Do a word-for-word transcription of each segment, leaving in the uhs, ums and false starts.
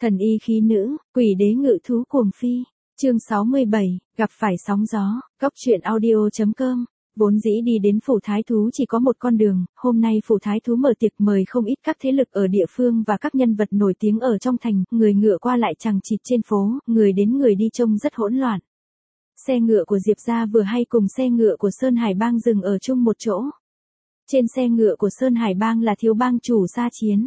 Thần y khí nữ, quỷ đế ngự thú cuồng phi. Chương sáu mươi bảy, gặp phải sóng gió. Góc truyện audio chấm com. Vốn dĩ đi đến phủ thái thú chỉ có một con đường, hôm nay phủ thái thú mở tiệc mời không ít các thế lực ở địa phương và các nhân vật nổi tiếng ở trong thành, người ngựa qua lại chằng chịt trên phố, người đến người đi trông rất hỗn loạn. Xe ngựa của Diệp gia vừa hay cùng xe ngựa của Sơn Hải Bang dừng ở chung một chỗ. Trên xe ngựa của Sơn Hải Bang là thiếu bang chủ Sa Chiến.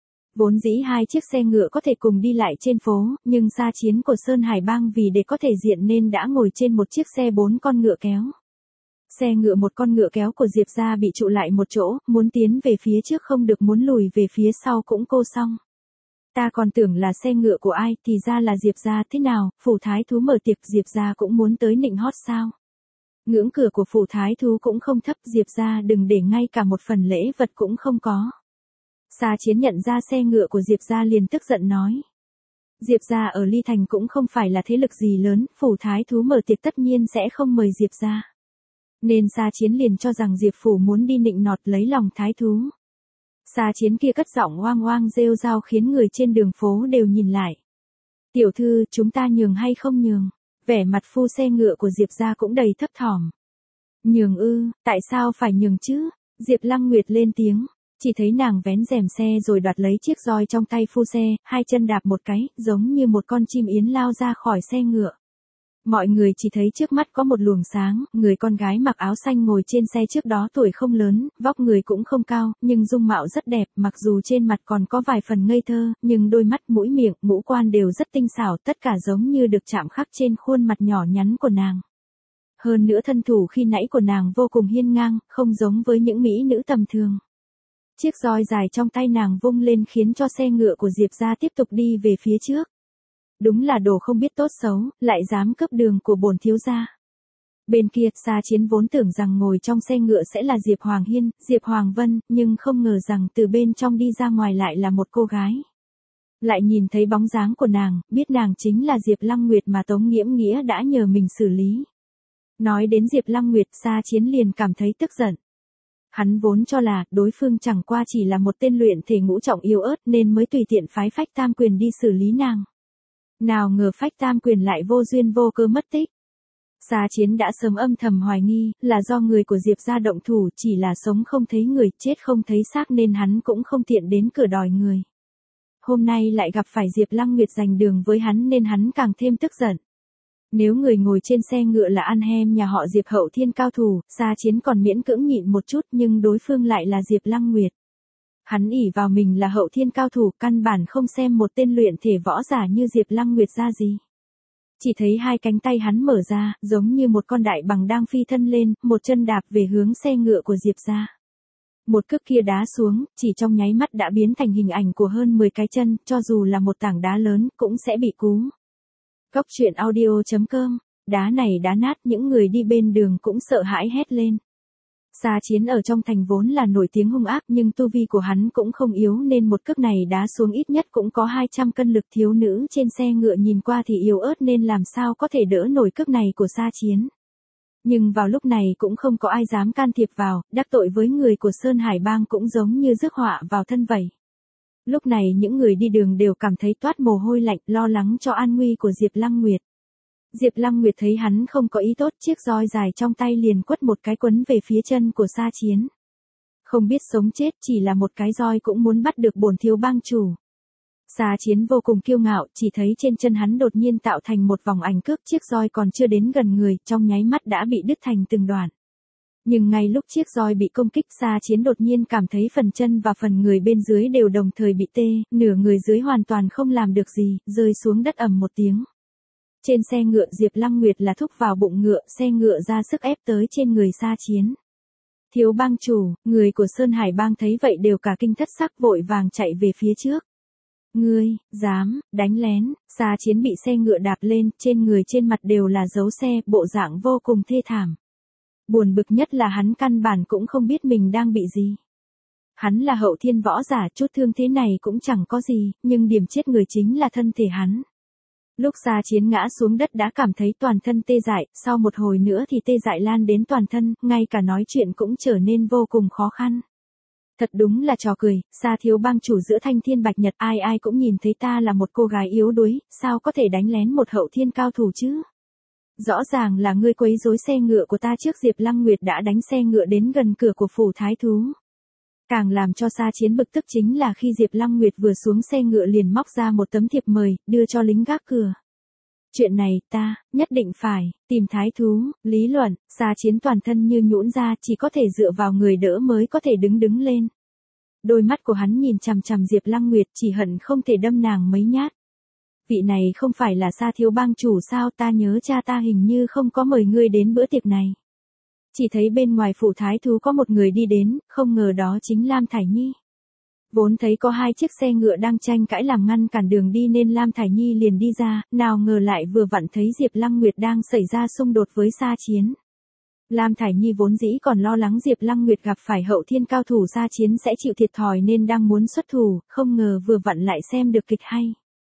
Vốn dĩ hai chiếc xe ngựa có thể cùng đi lại trên phố, nhưng Sa Chiến của Sơn Hải Bang vì để có thể diện nên đã ngồi trên một chiếc xe bốn con ngựa kéo. Xe ngựa một con ngựa kéo của Diệp gia bị trụ lại một chỗ, muốn tiến về phía trước không được, muốn lùi về phía sau cũng cô xong. Ta còn tưởng là xe ngựa của ai, thì ra là Diệp gia. Thế nào, phủ thái thú mở tiệc, Diệp gia cũng muốn tới nịnh hót sao? Ngưỡng cửa của phủ thái thú cũng không thấp, Diệp gia đừng để ngay cả một phần lễ vật cũng không có. Sa Chiến nhận ra xe ngựa của Diệp gia liền tức giận nói. Diệp gia ở Ly Thành cũng không phải là thế lực gì lớn, phủ thái thú mở tiệc tất nhiên sẽ không mời Diệp gia. Nên Sa Chiến liền cho rằng Diệp phủ muốn đi nịnh nọt lấy lòng thái thú. Sa Chiến kia cất giọng oang oang rêu rao khiến người trên đường phố đều nhìn lại. Tiểu thư, chúng ta nhường hay không nhường? Vẻ mặt phu xe ngựa của Diệp gia cũng đầy thấp thỏm. Nhường ư, tại sao phải nhường chứ? Diệp Lăng Nguyệt lên tiếng. Chỉ thấy nàng vén rèm xe rồi đoạt lấy chiếc roi trong tay phu xe, hai chân đạp một cái, giống như một con chim yến lao ra khỏi xe ngựa. Mọi người chỉ thấy trước mắt có một luồng sáng, người con gái mặc áo xanh ngồi trên xe trước đó tuổi không lớn, vóc người cũng không cao, nhưng dung mạo rất đẹp, mặc dù trên mặt còn có vài phần ngây thơ, nhưng đôi mắt, mũi miệng, ngũ quan đều rất tinh xảo, tất cả giống như được chạm khắc trên khuôn mặt nhỏ nhắn của nàng. Hơn nữa thân thủ khi nãy của nàng vô cùng hiên ngang, không giống với những mỹ nữ tầm thường. Chiếc roi dài trong tay nàng vung lên khiến cho xe ngựa của Diệp gia tiếp tục đi về phía trước. Đúng là đồ không biết tốt xấu, lại dám cướp đường của bổn thiếu gia. Bên kia, Sa Chiến vốn tưởng rằng ngồi trong xe ngựa sẽ là Diệp Hoàng Hiên, Diệp Hoàng Vân, nhưng không ngờ rằng từ bên trong đi ra ngoài lại là một cô gái. Lại nhìn thấy bóng dáng của nàng, biết nàng chính là Diệp Lăng Nguyệt mà Tống Nghiễm Nghĩa đã nhờ mình xử lý. Nói đến Diệp Lăng Nguyệt, Sa Chiến liền cảm thấy tức giận. Hắn vốn cho là, đối phương chẳng qua chỉ là một tên luyện thể ngũ trọng yếu ớt nên mới tùy tiện phái Phách Tam Quyền đi xử lý nàng. Nào ngờ Phách Tam Quyền lại vô duyên vô cớ mất tích. Sa Chiến đã sớm âm thầm hoài nghi, là do người của Diệp gia động thủ, chỉ là sống không thấy người, chết không thấy xác nên hắn cũng không tiện đến cửa đòi người. Hôm nay lại gặp phải Diệp Lăng Nguyệt giành đường với hắn nên hắn càng thêm tức giận. Nếu người ngồi trên xe ngựa là An Hem nhà họ Diệp hậu thiên cao thủ, Sa Chiến còn miễn cưỡng nhịn một chút, nhưng đối phương lại là Diệp Lăng Nguyệt. Hắn ỷ vào mình là hậu thiên cao thủ, căn bản không xem một tên luyện thể võ giả như Diệp Lăng Nguyệt ra gì. Chỉ thấy hai cánh tay hắn mở ra, giống như một con đại bàng đang phi thân lên, một chân đạp về hướng xe ngựa của Diệp gia. Một cước kia đá xuống, chỉ trong nháy mắt đã biến thành hình ảnh của hơn mười cái chân, cho dù là một tảng đá lớn, cũng sẽ bị cú. Góc truyện audio chấm com, đá này đá nát, những người đi bên đường cũng sợ hãi hét lên. Sa Chiến ở trong thành vốn là nổi tiếng hung ác nhưng tu vi của hắn cũng không yếu nên một cước này đá xuống ít nhất cũng có hai trăm cân lực, thiếu nữ trên xe ngựa nhìn qua thì yếu ớt nên làm sao có thể đỡ nổi cước này của Sa Chiến. Nhưng vào lúc này cũng không có ai dám can thiệp vào, đắc tội với người của Sơn Hải Bang cũng giống như rước họa vào thân vậy. Lúc này những người đi đường đều cảm thấy toát mồ hôi lạnh, lo lắng cho an nguy của Diệp Lăng Nguyệt. Diệp Lăng Nguyệt thấy hắn không có ý tốt, chiếc roi dài trong tay liền quất một cái quấn về phía chân của Sa Chiến. Không biết sống chết, chỉ là một cái roi cũng muốn bắt được bổn thiếu bang chủ. Sa Chiến vô cùng kiêu ngạo, chỉ thấy trên chân hắn đột nhiên tạo thành một vòng ảnh cước, chiếc roi còn chưa đến gần người, trong nháy mắt đã bị đứt thành từng đoạn. Nhưng ngay lúc chiếc roi bị công kích, Sa Chiến đột nhiên cảm thấy phần chân và phần người bên dưới đều đồng thời bị tê, nửa người dưới hoàn toàn không làm được gì, rơi xuống đất ầm một tiếng. Trên xe ngựa Diệp Lăng Nguyệt là thúc vào bụng ngựa, xe ngựa ra sức ép tới trên người Sa Chiến. Thiếu bang chủ, người của Sơn Hải Bang thấy vậy đều cả kinh thất sắc, vội vàng chạy về phía trước. Ngươi, dám, đánh lén, Sa Chiến bị xe ngựa đạp lên, trên người trên mặt đều là dấu xe, bộ dạng vô cùng thê thảm. Buồn bực nhất là hắn căn bản cũng không biết mình đang bị gì. Hắn là hậu thiên võ giả, chút thương thế này cũng chẳng có gì, nhưng điểm chết người chính là thân thể hắn. Lúc Sa Chiến ngã xuống đất đã cảm thấy toàn thân tê dại, sau một hồi nữa thì tê dại lan đến toàn thân, ngay cả nói chuyện cũng trở nên vô cùng khó khăn. Thật đúng là trò cười, Sa thiếu bang chủ giữa thanh thiên bạch nhật, ai ai cũng nhìn thấy ta là một cô gái yếu đuối, sao có thể đánh lén một hậu thiên cao thủ chứ? Rõ ràng là ngươi quấy rối xe ngựa của ta trước Diệp Lăng Nguyệt đã đánh xe ngựa đến gần cửa của phủ thái thú. Càng làm cho Sa Chiến bực tức chính là khi Diệp Lăng Nguyệt vừa xuống xe ngựa liền móc ra một tấm thiệp mời, đưa cho lính gác cửa. Chuyện này, ta, nhất định phải, tìm thái thú, lý luận, Sa Chiến toàn thân như nhũn ra, chỉ có thể dựa vào người đỡ mới có thể đứng đứng lên. Đôi mắt của hắn nhìn chằm chằm Diệp Lăng Nguyệt chỉ hận không thể đâm nàng mấy nhát. Vị này không phải là Sa thiếu bang chủ sao, ta nhớ cha ta hình như không có mời ngươi đến bữa tiệc này. Chỉ thấy bên ngoài phủ thái thú có một người đi đến, không ngờ đó chính Lam Thải Nhi. Vốn thấy có hai chiếc xe ngựa đang tranh cãi làm ngăn cản đường đi nên Lam Thải Nhi liền đi ra, nào ngờ lại vừa vặn thấy Diệp Lăng Nguyệt đang xảy ra xung đột với Sa Chiến. Lam Thải Nhi vốn dĩ còn lo lắng Diệp Lăng Nguyệt gặp phải hậu thiên cao thủ Sa Chiến sẽ chịu thiệt thòi nên đang muốn xuất thủ, không ngờ vừa vặn lại xem được kịch hay.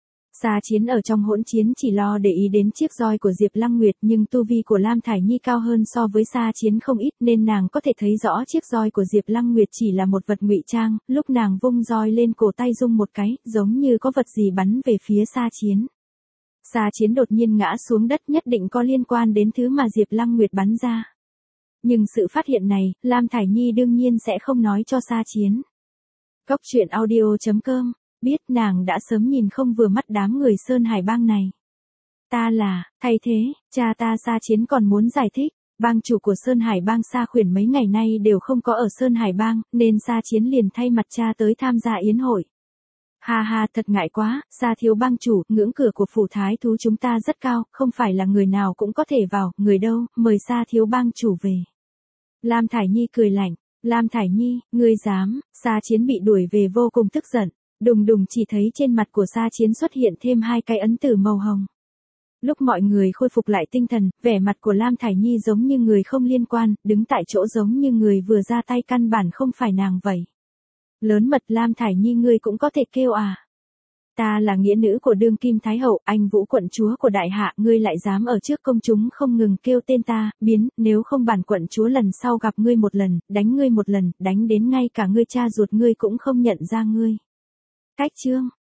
Sa Chiến ở trong hỗn chiến chỉ lo để ý đến chiếc roi của Diệp Lăng Nguyệt nhưng tu vi của Lam Thải Nhi cao hơn so với Sa Chiến không ít nên nàng có thể thấy rõ chiếc roi của Diệp Lăng Nguyệt chỉ là một vật ngụy trang, lúc nàng vung roi lên cổ tay rung một cái, giống như có vật gì bắn về phía Sa Chiến. Sa Chiến đột nhiên ngã xuống đất nhất định có liên quan đến thứ mà Diệp Lăng Nguyệt bắn ra. Nhưng sự phát hiện này, Lam Thải Nhi đương nhiên sẽ không nói cho Sa Chiến. Cốc truyện audio chấm com biết nàng đã sớm nhìn không vừa mắt đám người Sơn Hải bang này. Ta là, thay thế, cha ta Sa Chiến còn muốn giải thích, bang chủ của Sơn Hải bang Sa Khuyển mấy ngày nay đều không có ở Sơn Hải bang, nên Sa Chiến liền thay mặt cha tới tham gia yến hội. Ha ha, thật ngại quá, Sa thiếu bang chủ, ngưỡng cửa của phủ thái thú chúng ta rất cao, không phải là người nào cũng có thể vào, người đâu, mời Sa thiếu bang chủ về. Lam Thải Nhi cười lạnh, Lam Thải Nhi, ngươi dám, Sa Chiến bị đuổi về vô cùng tức giận. Đùng đùng chỉ thấy trên mặt của Sa Chiến xuất hiện thêm hai cái ấn tử màu hồng. Lúc mọi người khôi phục lại tinh thần, vẻ mặt của Lam Thải Nhi giống như người không liên quan, đứng tại chỗ giống như người vừa ra tay căn bản không phải nàng vậy. Lớn mật Lam Thải Nhi ngươi cũng có thể kêu à. Ta là nghĩa nữ của đương kim thái hậu, anh Vũ quận chúa của đại hạ, ngươi lại dám ở trước công chúng không ngừng kêu tên ta, biến, nếu không bản quận chúa lần sau gặp ngươi một lần, đánh ngươi một lần, đánh đến ngay cả ngươi cha ruột ngươi cũng không nhận ra ngươi. Cách chương